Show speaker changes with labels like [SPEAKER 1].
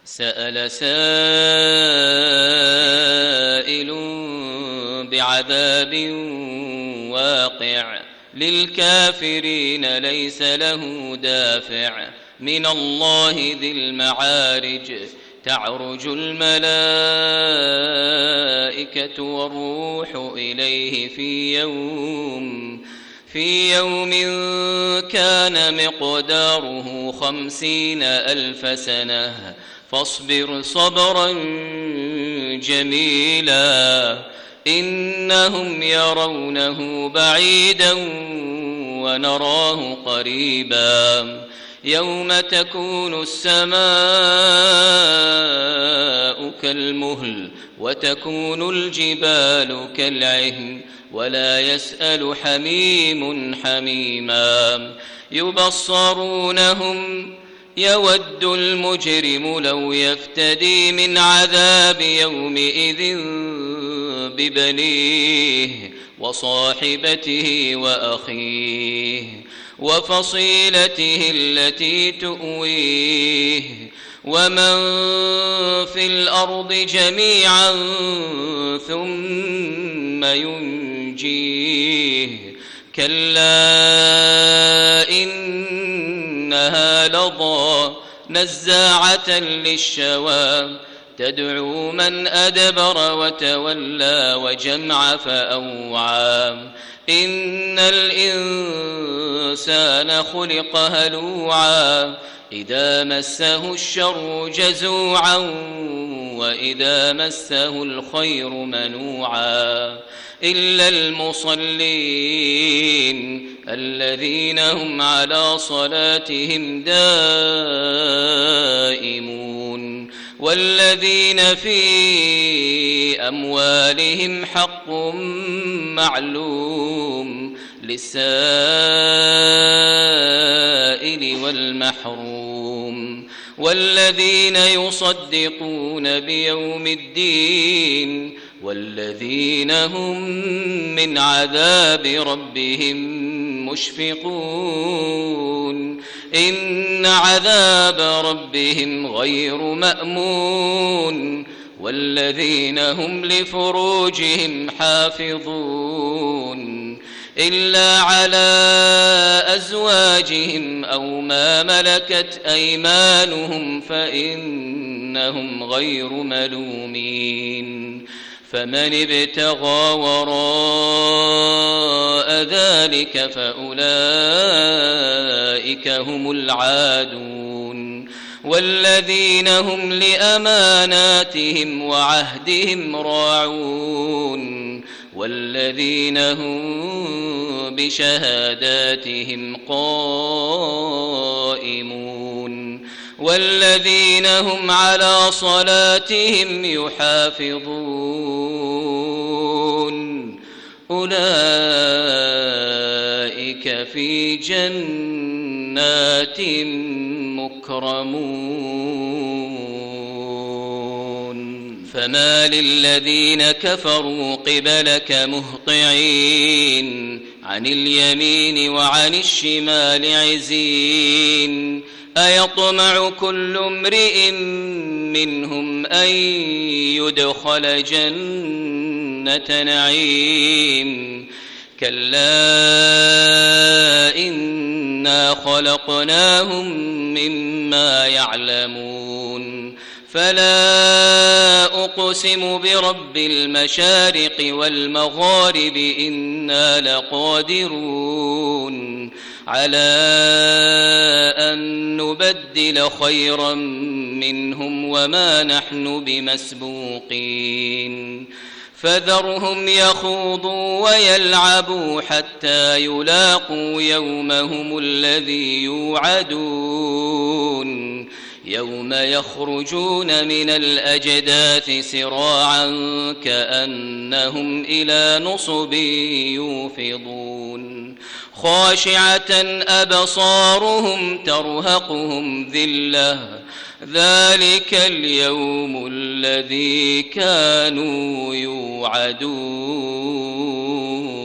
[SPEAKER 1] سأل سائل بعذاب واقع للكافرين ليس له دافع من الله ذي المعارج تعرج الملائكة والروح إليه في يوم كان مقداره 50,000 سنة فاصبر صبرا جميلا إنهم يرونه بعيدا ونراه قريبا يوم تكون السماء كالمهل وتكون الجبال كالعهن ولا يسأل حميم حميما يبصرونهم يود المجرم لو يفتدي من عذاب يومئذ ببنيه وصاحبته وأخيه وفصيلته التي تؤويه ومن في الأرض جميعا ثم ينجيه كلا إنها لظى نزاعة للشوى تدعو من أدبر وتولى وجمع فأوعى إن الإنسان خلق هلوعا إذا مسه الشر جزوعا وإذا مسه الخير منوعا إلا المصلين الذين هم على صلاتهم دائمون والذين في أموالهم حق معلوم للسائل والمحروم والذين يصدقون بيوم الدين والذين هم من عذاب ربهم مشفقون إن عذاب ربهم غير مأمون والذين هم لفروجهم حافظون إلا على أزواجهم أو ما ملكت أيمانهم فإنهم غير ملومين فمن ابتغى وراء ذلك فأولئك هم العادون والذين هم لأماناتهم وعهدهم راعون والذين هم بشهاداتهم قائمون والذين هم على صلاتهم يحافظون أولئك في جنات مكرمون فما للذين كفروا قبلك مهطعين عن اليمين وعن الشمال عزين أيطمع كل امرئ منهم أن يدخل جنة نعيم كلا إنا خلقناهم مما يعلمون فلا أقسم برب المشارق والمغارب إنا لقادرون على أن نبدل خيرا منهم وما نحن بمسبوقين فذرهم يخوضوا ويلعبوا حتى يلاقوا يومهم الذي يوعدون يوم يخرجون من الأجداث سراعا كأنهم إلى نصب يوفضون خاشعة أبصارهم ترهقهم ذلة ذلك اليوم الذي كانوا يوعدون